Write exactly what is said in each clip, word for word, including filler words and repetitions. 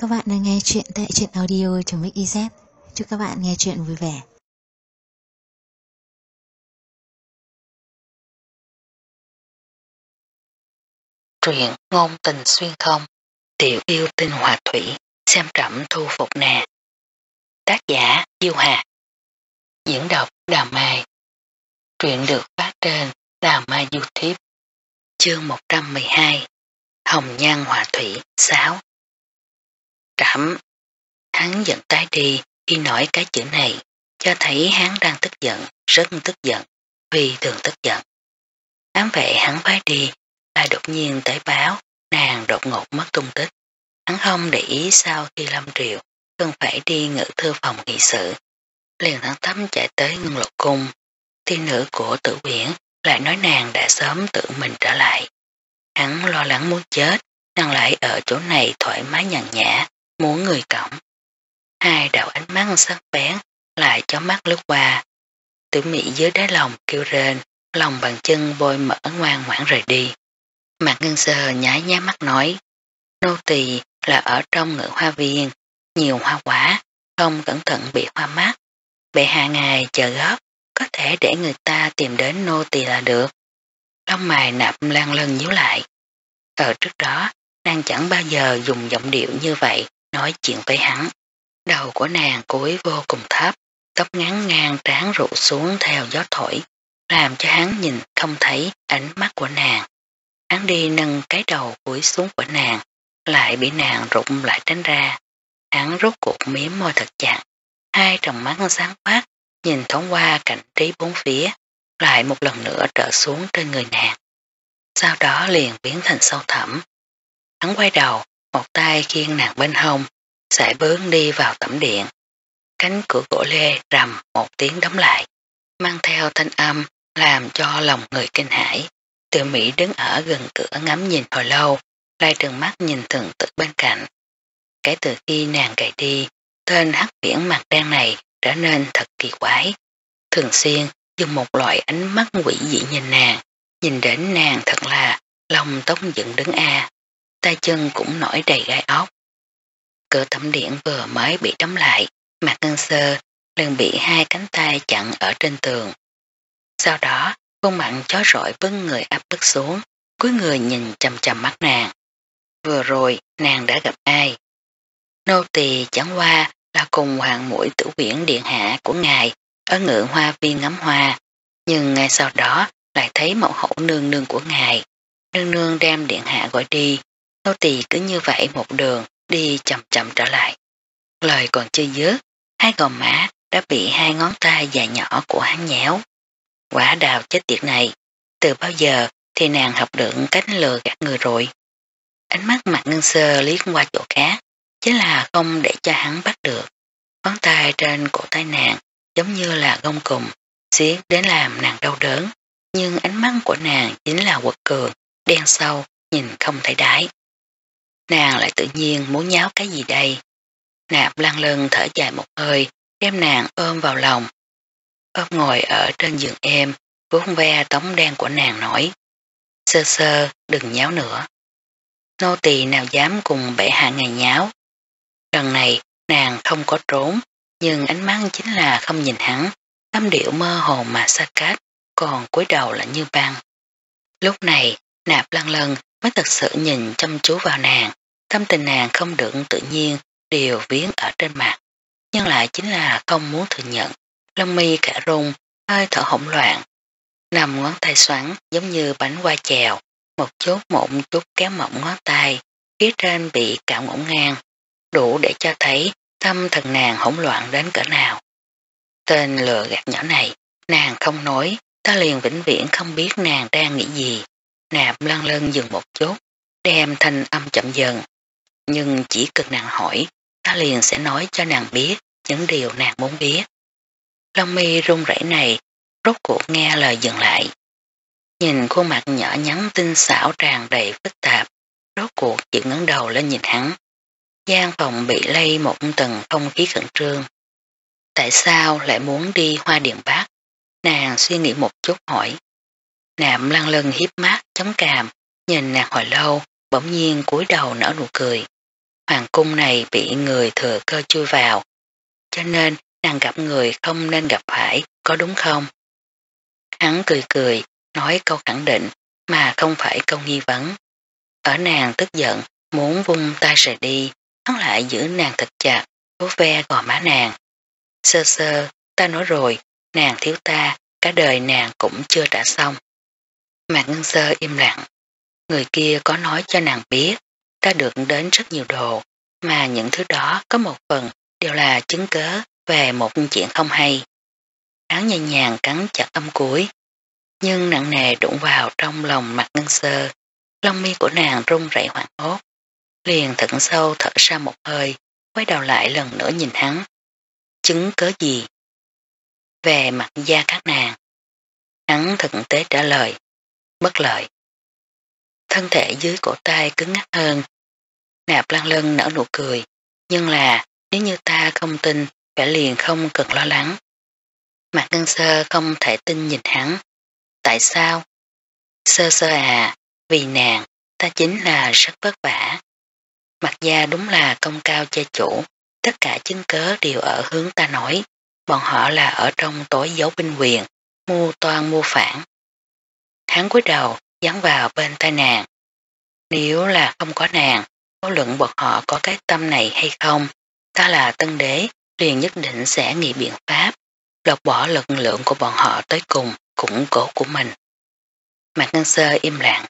các bạn đang nghe chuyện tại truyện audio.mixyz. Chúc các bạn nghe chuyện vui vẻ. Truyện ngôn tình xuyên không, tiểu yêu tinh hòa thủy, xem trẫm thu phục nàng. Tác giả Diêu Hà. Diễn đọc Đào Mai. Truyện được phát trên Đào Mai YouTube. Chương một trăm mười hai. Hồng nhan hòa thủy sáu. Trẫm. Hắn giận tái đi khi nói cái chữ này, cho thấy hắn đang tức giận, rất tức giận, vì thường tức giận. Ám vệ hắn phái đi, lại đột nhiên tới báo nàng đột ngột mất tung tích. Hắn không để ý sau khi Lâm Triều cần phải đi ngự thư phòng nghị sự, liền thẳng thắn chạy tới Ngân Lộ Cung. Tiên nữ của Tử Uyển lại nói nàng đã sớm tự mình trở lại. Hắn lo lắng muốn chết, nàng lại ở chỗ này thoải mái nhàn nhã, muốn người cổng. Hai đạo ánh mắt sắc bén lại chó mắt lướt qua. Tử Mỹ dưới đáy lòng kêu rên, lòng bàn chân bôi mở ngoan ngoãn rời đi. Mạc Ngân Sơ nhái nhá mắt nói, nô tỳ là ở trong ngự hoa viên, nhiều hoa quả, không cẩn thận bị hoa mắt. Bệ hạ ngài chờ gấp, có thể để người ta tìm đến nô tỳ là được. Lông mày Nạp Lan Lân nhíu lại. Ở trước đó, nàng chẳng bao giờ dùng giọng điệu như vậy nói chuyện với hắn. Đầu của nàng cúi vô cùng thấp, tóc ngắn ngang trán rụ xuống theo gió thổi, làm cho hắn nhìn không thấy ánh mắt của nàng. Hắn đi nâng cái đầu cúi xuống của nàng, lại bị nàng rụng lại tránh ra. Hắn rút cuộc miếm môi thật chặt, hai tròng mắt sáng quát, nhìn thoáng qua cảnh trí bốn phía, lại một lần nữa trở xuống trên người nàng. Sau đó liền biến thành sâu thẳm. Hắn quay đầu, một tay khiêng nàng bên hông, sải bước đi vào tẩm điện. Cánh cửa gỗ lê rầm một tiếng đóng lại, mang theo thanh âm làm cho lòng người kinh hãi. Tiểu Mỹ đứng ở gần cửa ngắm nhìn hồi lâu, lại trừng mắt nhìn Thường Tử bên cạnh. Kể từ khi nàng gầy đi, tên hắc biển mặt đen này trở nên thật kỳ quái. Thường xuyên dùng một loại ánh mắt quỷ dị nhìn nàng, nhìn đến nàng thật là lòng tóc dựng đứng a, tay chân cũng nổi đầy gai ốc. Cửa tẩm điện vừa mới bị đóng lại, Mạc Ngân Sơ liền bị hai cánh tay chặn ở trên tường. Sau đó, khuôn mặt chói rọi bưng người áp bức xuống, cúi người nhìn chằm chằm mắt nàng. Vừa rồi, nàng đã gặp ai? Nô tỳ chẳng qua là cùng hoàng mũi Tử Uyển điện hạ của ngài ở ngự hoa viên ngắm hoa, nhưng ngay sau đó lại thấy mẫu hậu nương nương của ngài. Nương nương đem điện hạ gọi đi, nô tỳ cứ như vậy một đường đi chậm chậm trở lại. Lời còn chưa dứt, hai gò má đã bị hai ngón tay dài nhỏ của hắn nhéo. Quả đào chết tiệt này, từ bao giờ thì nàng học được cách lừa gạt người rồi. Ánh mắt Mạc Ngân Sơ liếc qua chỗ khác, chính là không để cho hắn bắt được. Ngón tay trên cổ tay nàng giống như là gông cùm, xiết đến làm nàng đau đớn, nhưng ánh mắt của nàng chính là quật cường, đen sâu, nhìn không thấy đáy. Nàng lại tự nhiên muốn nháo cái gì đây? Nạp Lan Lân thở dài một hơi, đem nàng ôm vào lòng. Ôm ngồi ở trên giường em, vuốt ve tống đen của nàng nói, sơ sơ đừng nháo nữa. Nô tỳ nào dám cùng bệ hạ ngài nháo. Lần này nàng không có trốn, nhưng ánh mắt chính là không nhìn hắn, âm điệu mơ hồ mà xa cách, còn cúi đầu là như băng. Lúc này Nạp Lan Lân mới thật sự nhìn chăm chú vào nàng, tâm tình nàng không được tự nhiên đều viếng ở trên mặt, nhưng lại chính là không muốn thừa nhận. Lông mi cả rung, hơi thở hỗn loạn, nằm ngón tay xoắn giống như bánh qua chèo, một chút một chút kéo mỏng ngón tay, phía trên bị cạo ngổn ngang, đủ để cho thấy tâm thần nàng hỗn loạn đến cỡ nào. Tên lừa gạt nhỏ này, nàng không nói, ta liền vĩnh viễn không biết nàng đang nghĩ gì. Nạp Lan Lân dừng một chút, đem thanh âm chậm dần, nhưng chỉ cần nàng hỏi, ta liền sẽ nói cho nàng biết những điều nàng muốn biết. Lông mi run rẩy này rốt cuộc nghe lời dừng lại. Nhìn khuôn mặt nhỏ nhắn tinh xảo tràn đầy phức tạp, rốt cuộc chịu ngẩng đầu lên nhìn hắn. Gian phòng bị lây một tầng không khí khẩn trương. Tại sao lại muốn đi Hoa Điện Bắc? Nàng suy nghĩ một chút hỏi. Nạp Lan Lân hiếp mắt chống cằm, nhìn nàng hồi lâu, bỗng nhiên cúi đầu nở nụ cười. Hoàng cung này bị người thừa cơ chui vào, cho nên nàng gặp người không nên gặp phải, có đúng không? Hắn cười cười, nói câu khẳng định mà không phải câu nghi vấn. Ở nàng tức giận, muốn vung tay rời đi, hắn lại giữ nàng thật chặt, vuốt ve gò má nàng. Sơ sơ, ta nói rồi, nàng thiếu ta, cả đời nàng cũng chưa trả xong. Mạc Ngân Sơ im lặng. Người kia có nói cho nàng biết, ta được đến rất nhiều đồ, mà những thứ đó có một phần đều là chứng cớ về một chuyện không hay. Hắn nhẹ nhàng cắn chặt âm cuối, nhưng nặng nề đụng vào trong lòng Mạc Ngân Sơ. Lông mi của nàng run rẩy hoảng hốt, liền thận sâu thở ra một hơi, quay đầu lại lần nữa nhìn hắn. Chứng cớ gì? Về mặt da các nàng. Hắn thực tế trả lời. Bất lợi. Thân thể dưới cổ tay cứng ngắc hơn. Nạp Lan Lân nở nụ cười, nhưng là nếu như ta không tin, phải liền không cần lo lắng. Mạc Ngân Sơ không thể tin nhìn hắn. Tại sao? Sơ sơ à, vì nàng, ta chính là rất vất vả. Mặt gia đúng là công cao che chủ, tất cả chứng cớ đều ở hướng ta nói, bọn họ là ở trong tối giấu binh quyền, mưu toan mưu phản. Hắn cúi đầu dán vào bên tai nàng. Nếu là không có nàng, vô luận bọn họ có cái tâm này hay không, ta là tân đế, liền nhất định sẽ nghĩ biện pháp, lột bỏ lực lượng của bọn họ tới cùng, củng cố của mình. Mạc Ngân Sơ im lặng.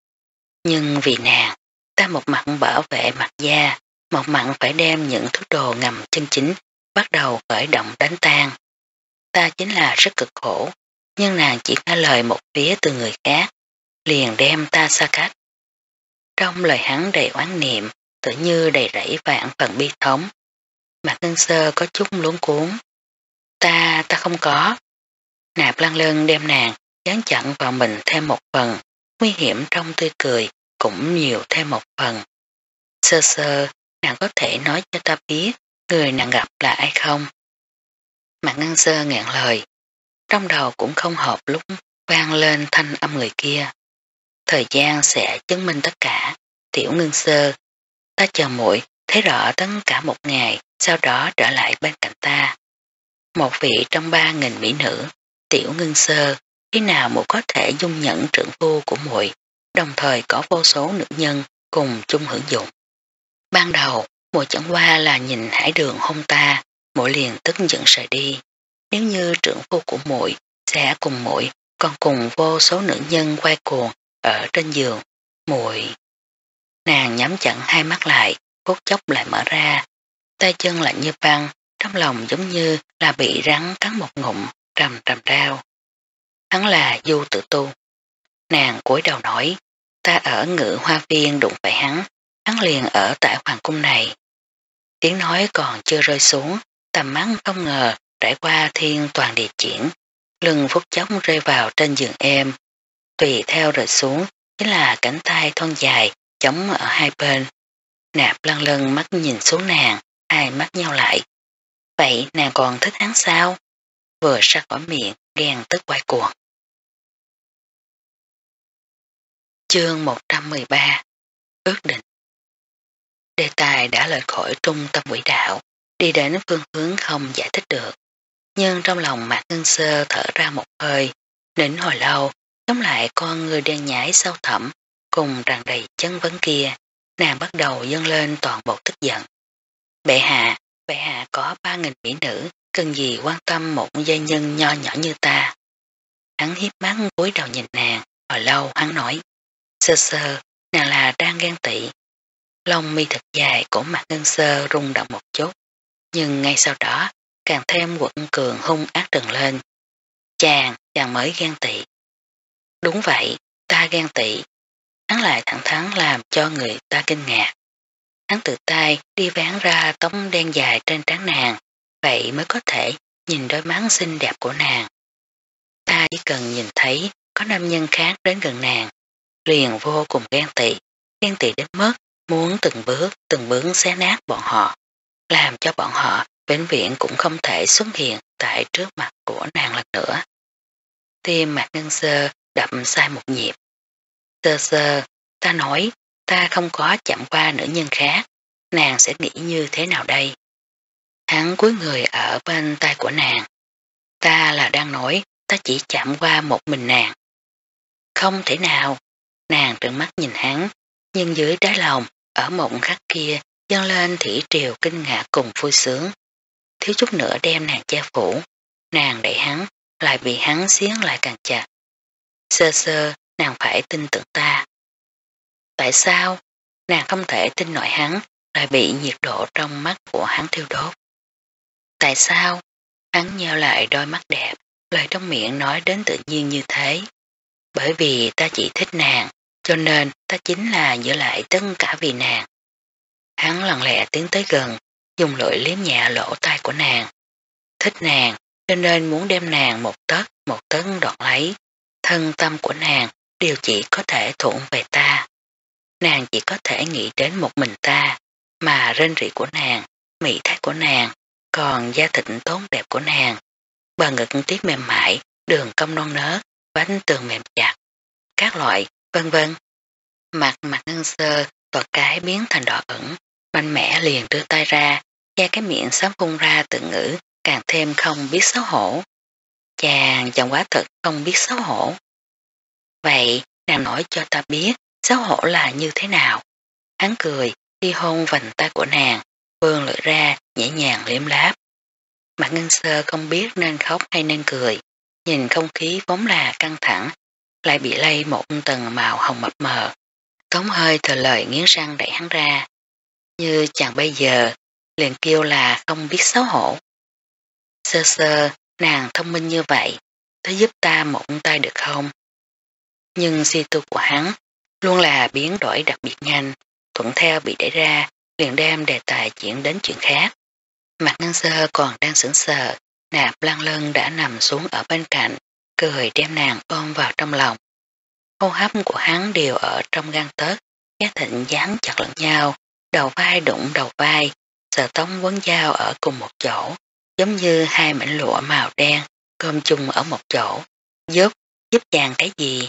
Nhưng vì nàng, ta một mặt bảo vệ mặt gia, một mặt phải đem những thứ đồ ngầm chân chính bắt đầu khởi động đánh tan. Ta chính là rất cực khổ, nhưng nàng chỉ trả lời một phía từ người khác, liền đem ta xa cách. Trong lời hắn đầy oán niệm, tự như đầy rẫy vạn phần bi thống. Mạc Ngân Sơ có chút luống cuốn. Ta, ta không có. Nạp Lan Lân đem nàng dán chặn vào mình thêm một phần, nguy hiểm trong tươi cười cũng nhiều thêm một phần. Sơ sơ, nàng có thể nói cho ta biết người nàng gặp là ai không? Mạc Ngân Sơ ngẹn lời, trong đầu cũng không hợp lúc vang lên thanh âm người kia. Thời gian sẽ chứng minh tất cả. Tiểu Ngân Sơ, ta chờ muội thấy rõ tất cả một ngày, sau đó trở lại bên cạnh ta. Một vị trong ba nghìn mỹ nữ, Tiểu Ngân Sơ, khi nào muội có thể dung nhận trưởng phu của muội, đồng thời có vô số nữ nhân cùng chung hưởng dụng. Ban đầu, muội chẳng qua là nhìn Hải Đường hôn ta, muội liền tức giận rời đi. Nếu như trưởng phu của muội sẽ cùng muội còn cùng vô số nữ nhân quay cuồng ở trên giường, muội. Nàng nhắm chặt hai mắt lại, phút chốc lại mở ra, tay chân lạnh như băng, trong lòng giống như là bị rắn cắn một ngụm, trầm trầm rao. Hắn là Du Tử Tu. Nàng cúi đầu nói, ta ở Ngự Hoa Viên đụng phải hắn, hắn liền ở tại hoàng cung này. Tiếng nói còn chưa rơi xuống, tầm mắt không ngờ trải qua thiên toàn địa chuyển, lưng phút chốc rơi vào trên giường êm, tùy theo rơi xuống chính là cánh tay thon dài chống ở hai bên. Nạp Lan Lân mắt nhìn xuống nàng, hai mắt nhau lại. Vậy nàng còn thích hắn sao? Vừa ra khỏi miệng, ghen tức quay cuồng. Chương một trăm mười ba Ước định. Đề tài đã lệch khỏi trung tâm quỹ đạo, đi đến phương hướng không giải thích được. Nhưng trong lòng Mạc Ngân Sơ thở ra một hơi, nín hồi lâu, chống lại con người đen nhái sâu thẳm, cùng tràn đầy chân vấn kia, nàng bắt đầu dâng lên toàn bộ tức giận. Bệ hạ, bệ hạ có ba nghìn mỹ nữ, cần gì quan tâm một giai nhân nho nhỏ như ta. Hắn hiếp mắt cúi đầu nhìn nàng, hồi lâu hắn nói, sơ sơ, nàng là đang ghen tị. Lông mi thật dài của Mạc Ngân Sơ rung động một chút, nhưng ngay sau đó, càng thêm quận cường hung ác trừng lên. Chàng, chàng mới ghen tị. Đúng vậy, ta ghen tị. Hắn lại thẳng thắn làm cho người ta kinh ngạc. Hắn tự tay đi ván ra tống đen dài trên trán nàng, vậy mới có thể nhìn đôi mắt xinh đẹp của nàng. Ta chỉ cần nhìn thấy có nam nhân khác đến gần nàng, liền vô cùng ghen tị, ghen tị đến mức muốn từng bước từng bước xé nát bọn họ, làm cho bọn họ vĩnh viễn cũng không thể xuất hiện tại trước mặt của nàng lần nữa. Tim Mạc Ngân Sơ đập sai một nhịp. Sơ sơ, ta nói, ta không có chạm qua nữ nhân khác, nàng sẽ nghĩ như thế nào đây? Hắn cúi người ở bên tay của nàng. Ta là đang nói, ta chỉ chạm qua một mình nàng. Không thể nào, nàng trợn mắt nhìn hắn, nhưng dưới đáy lòng, ở một khắc kia, dâng lên thủy triều kinh ngạc cùng vui sướng. Thiếu chút nữa đem nàng che phủ, nàng đẩy hắn, lại bị hắn xiến lại càng chặt. Sơ sơ, nàng phải tin tưởng ta. Tại sao? Nàng không thể tin nổi hắn, lại bị nhiệt độ trong mắt của hắn thiêu đốt. Tại sao? Hắn nheo lại đôi mắt đẹp, lời trong miệng nói đến tự nhiên như thế. Bởi vì ta chỉ thích nàng, cho nên ta chính là giữ lại tất cả vì nàng. Hắn lặng lẽ tiến tới gần, dùng lưỡi liếm nhẹ lỗ tai của nàng. Thích nàng, cho nên muốn đem nàng một tấc một tấn đoạt lấy. Thân tâm của nàng đều chỉ có thể thuận về ta. Nàng chỉ có thể nghĩ đến một mình ta, mà rên rỉ của nàng, mỹ thái của nàng, còn da thịt tốn đẹp của nàng. Bờ ngực tiết mềm mại, đường cong non nớt, bánh tường mềm chặt, các loại, vân vân. Mặt mặt ngân sơ, toạt cái biến thành đỏ ửng, mạnh mẽ liền đưa tay ra, che cái miệng sắp phun ra tự ngữ, càng thêm không biết xấu hổ. Chàng chàng quá thật không biết xấu hổ. Vậy, nàng nói cho ta biết, xấu hổ là như thế nào? Hắn cười, đi hôn vành tay của nàng, vươn lưỡi ra, nhẹ nhàng liếm láp. Mặt ngân sơ không biết nên khóc hay nên cười, nhìn không khí vốn là căng thẳng, lại bị lây một tầng màu hồng mập mờ. Tống hơi thờ lời nghiến răng đẩy hắn ra. Như chàng bây giờ, liền kêu là không biết xấu hổ. Sơ sơ, nàng thông minh như vậy, tới giúp ta một tay được không? Nhưng suy tư của hắn luôn là biến đổi đặc biệt nhanh, thuận theo bị đẩy ra, liền đem đề tài chuyển đến chuyện khác. Mặt ngân sơ còn đang sững sờ, Nạp Lan Lân đã nằm xuống ở bên cạnh, cười đem nàng ôm vào trong lòng. Hô hấp của hắn đều ở trong gan tấc, giác thịnh dán chặt lẫn nhau, đầu vai đụng đầu vai, sờ tống quấn dao ở cùng một chỗ, giống như hai mảnh lụa màu đen, cơm chung ở một chỗ. Giúp, giúp chàng cái gì?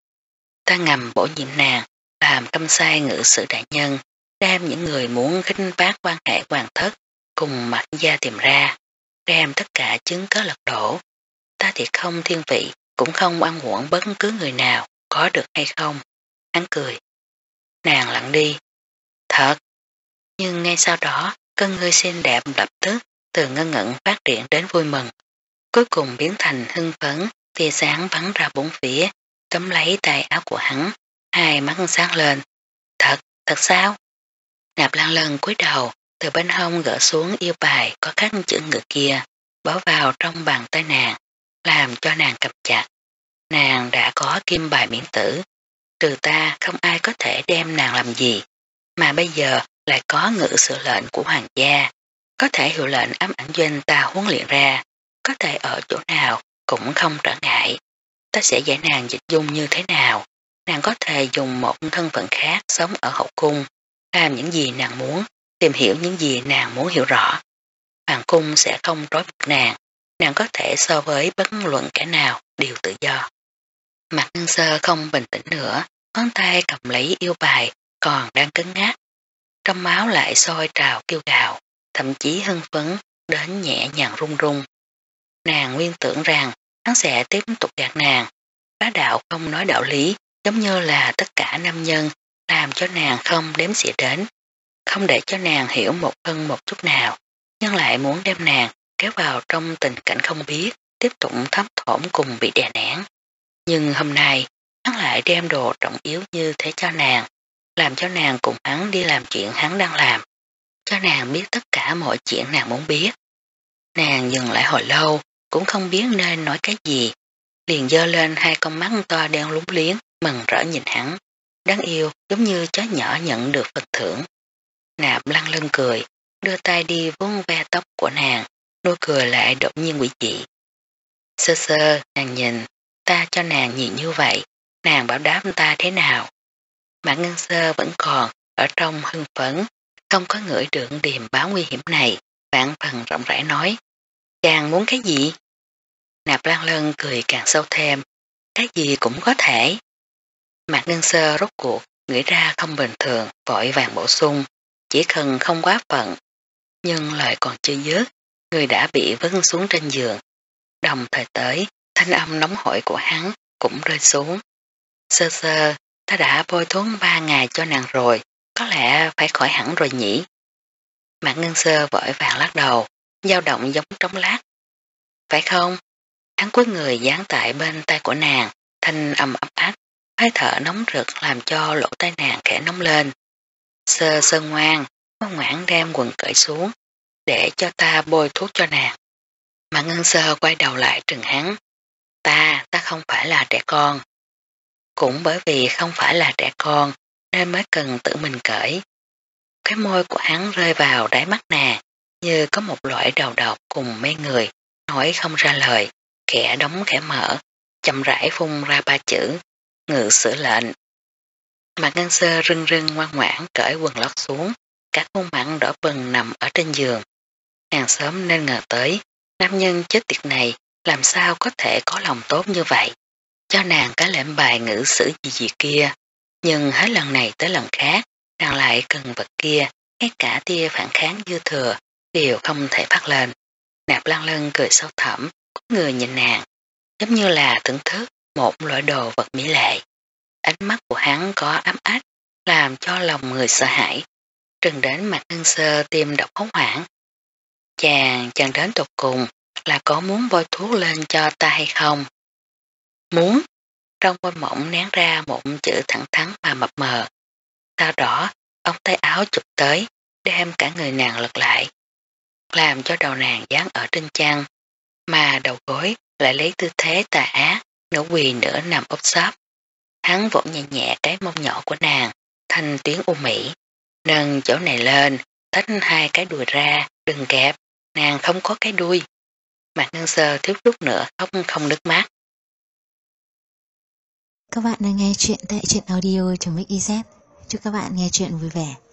Ta ngầm bổ nhiệm nàng, làm câm sai ngự sự đại nhân, đem những người muốn khinh bác quan hệ hoàng thất, cùng mặt gia tìm ra, đem tất cả chứng cớ lật đổ. Ta thì không thiên vị, cũng không oan uổng bất cứ người nào, có được hay không? Hắn cười. Nàng lặng đi. Thật. Nhưng ngay sau đó, cơn ngươi xinh đẹp lập tức từ ngân ngẩn phát triển đến vui mừng. Cuối cùng biến thành hưng phấn, tia sáng bắn ra bốn phía, tóm lấy tay áo của hắn, hai mắt sáng lên. Thật, thật sao? Nạp Lan Lân cúi đầu, từ bên hông gỡ xuống yêu bài có khắc chữ ngự kia, bỏ vào trong bàn tay nàng, làm cho nàng cầm chặt. Nàng đã có kim bài miễn tử, trừ ta không ai có thể đem nàng làm gì, mà bây giờ lại có ngự sự lệnh của hoàng gia, có thể hiệu lệnh ám ảnh doanh ta huấn luyện ra, có thể ở chỗ nào cũng không trở ngại. Ta sẽ dạy nàng dịch dung như thế nào, nàng có thể dùng một thân phận khác sống ở hậu cung, làm những gì nàng muốn, tìm hiểu những gì nàng muốn hiểu rõ. Hoàng cung sẽ không trói buộc nàng, nàng có thể so với bất luận kẻ nào đều tự do. Mặt ngân sơ không bình tĩnh nữa, ngón tay cầm lấy yêu bài còn đang cứng ngắc. Trong máu lại sôi trào kêu gào, thậm chí hưng phấn đến nhẹ nhàng run run. Nàng nguyên tưởng rằng hắn sẽ tiếp tục gạt nàng, bá đạo không nói đạo lý, giống như là tất cả nam nhân làm cho nàng không đếm xỉa đến, không để cho nàng hiểu một hơn một chút nào, nhưng lại muốn đem nàng kéo vào trong tình cảnh không biết, tiếp tục thấp thỏm cùng bị đè nén. Nhưng hôm nay, hắn lại đem đồ trọng yếu như thế cho nàng, làm cho nàng cùng hắn đi làm chuyện hắn đang làm, cho nàng biết tất cả mọi chuyện nàng muốn biết. Nàng dừng lại hồi lâu, cũng không biết nên nói cái gì, liền dơ lên hai con mắt to đen lúng liếng, mừng rỡ nhìn hắn, đáng yêu giống như chó nhỏ nhận được phần thưởng. Nạp Lan Lân cười, đưa tay đi vuốt ve tóc của nàng, nụ cười lại đột nhiên quỷ dị. Sơ sơ, nàng nhìn, ta cho nàng nhìn như vậy, nàng bảo đáp ta thế nào? Mạc Ngân Sơ vẫn còn ở trong hưng phấn, không có ngửi được điềm báo nguy hiểm này, vạn phần rộng rãi nói. Chàng muốn cái gì? Nạp Lan Lân cười càng sâu thêm, cái gì cũng có thể. Mạc Ngân Sơ rốt cuộc nghĩ ra không bình thường, vội vàng bổ sung. chỉ cần không quá phận. Nhưng lời còn chưa dứt, người đã bị vứt xuống trên giường. Đồng thời tới, thanh âm nóng hổi của hắn cũng rơi xuống. Sơ sơ, ta đã bôi thuốc ba ngày cho nàng rồi, có lẽ phải khỏi hẳn rồi nhỉ. Mạc Ngân Sơ vội vàng lắc đầu, dao động giống trống lát. Phải không? Hắn cúi người dán tại bên tay của nàng, thanh âm ấm áp, hơi thở nóng rực làm cho lỗ tai nàng khẽ nóng lên. Sơ sơ ngoan, ngoan ngoãn đem quần cởi xuống, để cho ta bôi thuốc cho nàng. Mạc Ngân Sơ quay đầu lại trừng hắn. Ta, ta không phải là trẻ con. Cũng bởi vì không phải là trẻ con, nên mới cần tự mình cởi. Cái môi của hắn rơi vào đáy mắt nàng, như có một loại đầu độc cùng mê người, nói không ra lời, khẽ đóng khẽ mở, chậm rãi phun ra ba chữ, ngự sử lệnh. Mạc Ngân Sơ rưng rưng ngoan ngoãn cởi quần lót xuống, cả khuôn mặt đỏ bừng nằm ở trên giường. Nàng sớm nên ngờ tới, nam nhân chết tiệt này làm sao có thể có lòng tốt như vậy, cho nàng cái lệnh bài ngữ sử gì gì kia, nhưng hết lần này tới lần khác, nàng lại cần vật kia, ngay cả tia phản kháng dư thừa, đều không thể phát lên. Nạp Lan Lân cười sâu thẳm, có người nhìn nàng, giống như là thưởng thức một loại đồ vật mỹ lệ. Ánh mắt của hắn có ấm áp, làm cho lòng người sợ hãi. Trừng đến Mạc Ngân Sơ tim độc hốt hoảng. Chàng, chàng đến tột cùng là có muốn bôi thuốc lên cho ta hay không? Muốn. Trong môi mỏng nén ra một chữ thẳng thắn mà mập mờ. Sau đó, ông tay áo chụp tới, đem cả người nàng lật lại, làm cho đầu nàng dán ở trên chăn, mà đầu gối lại lấy tư thế tà ác, nửa quỳ nửa nằm úp sấp. Hắn vỗ nhẹ nhẹ cái mông nhỏ của nàng, thanh tiếng u mỹ, nâng chỗ này lên, tách hai cái đùi ra, đừng kẹp, nàng không có cái đuôi. Mạc Ngân Sơ thiếu chút nữa khóc không nước mắt. Các bạn đang nghe chuyện tại truyện audio.mixyz. Chúc các bạn nghe chuyện vui vẻ.